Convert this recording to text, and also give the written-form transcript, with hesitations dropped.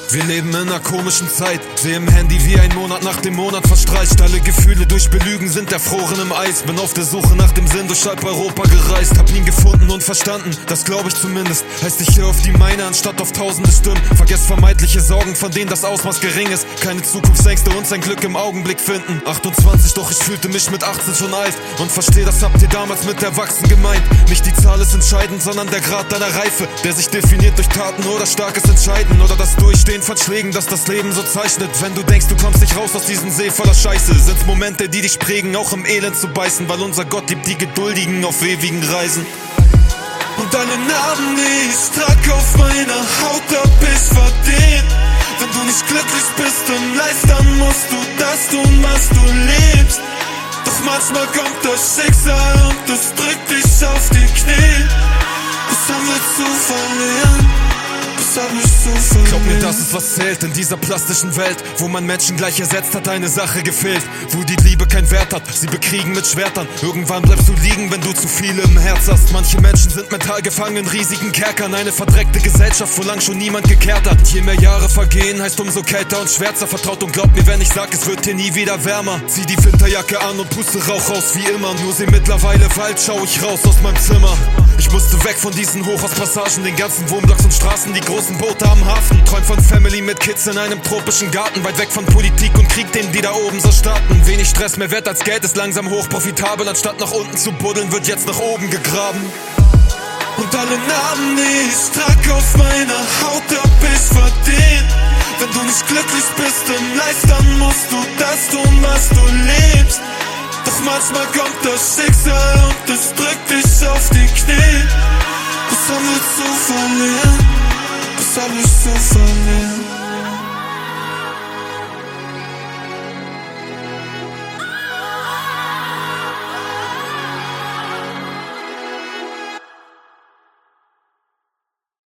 Wir leben in einer komischen Zeit, seh im Handy wie ein Monat nach dem Monat verstreicht. Alle Gefühle durch Belügen sind erfroren im Eis. Bin auf der Suche nach dem Sinn, durch halb Europa gereist. Hab ihn gefunden und verstanden, das glaube ich zumindest. Heißt, ich höre auf die meine anstatt auf tausende Stimmen. Vergess vermeintliche Sorgen, von denen das Ausmaß gering ist. Keine Zukunftsängste und sein Glück im Augenblick finden. 28, doch ich fühlte mich mit 18 schon alt. Und versteh, das habt ihr damals mit erwachsen gemeint. Nicht die Zahl ist entscheidend, sondern der Grad deiner Reife, der sich definiert durch Taten oder starkes Entscheiden. Oder das Durchstehen von Schlägen, das das Leben so zeichnet. Wenn du denkst, du kommst nicht raus aus diesem See voller Scheiße, sind's Momente, die dich prägen, auch im Elend zu beißen. Weil unser Gott liebt die Geduldigen auf ewigen Reisen. Und alle Narben, die ich trag auf meiner Haut, hab ich verdient. Wenn du nicht glücklich bist im Life, dann musst du das tun, was du liebst. Doch manchmal kommt das Schicksal und es drückt dich auf die Knie. Was haben wir zu verlieren? Glaub mir, das ist was zählt in dieser plastischen Welt, wo man Menschen gleich ersetzt, hat eine Sache gefehlt. Wo die Liebe keinen Wert hat, sie bekriegen mit Schwertern. Irgendwann bleibst du liegen, wenn du zu viele im Herz hast. Manche Menschen sind mental gefangen in riesigen Kerkern. Eine verdreckte Gesellschaft, wo lang schon niemand gekehrt hat. Je mehr Jahre vergehen, heißt umso kälter und schwärzer. Vertraut und glaubt mir, wenn ich sag, es wird hier nie wieder wärmer. Zieh die Winterjacke an und puste Rauch raus wie immer. Nur seh mittlerweile Wald, schau ich raus aus meinem Zimmer. Ich musste weg von diesen Hochhauspassagen, den ganzen Wohnblocks und Straßen, die großen Boote am Hafen. Träum von Family mit Kids in einem tropischen Garten, weit weg von Politik und Krieg, den die da oben so starten. Wenig Stress, mehr Wert als Geld, ist langsam hochprofitabel. Anstatt nach unten zu buddeln, wird jetzt nach oben gegraben. Und alle Narben, die ich trag auf meiner Haut, hab ich verdient. Wenn du nicht glücklich bist im Life, dann musst du das tun, was du liebst. Doch manchmal kommt das Schicksal und es drückt dich auf die Knie. Was haben wir zu verlieren? Was hab ich zu verlieren?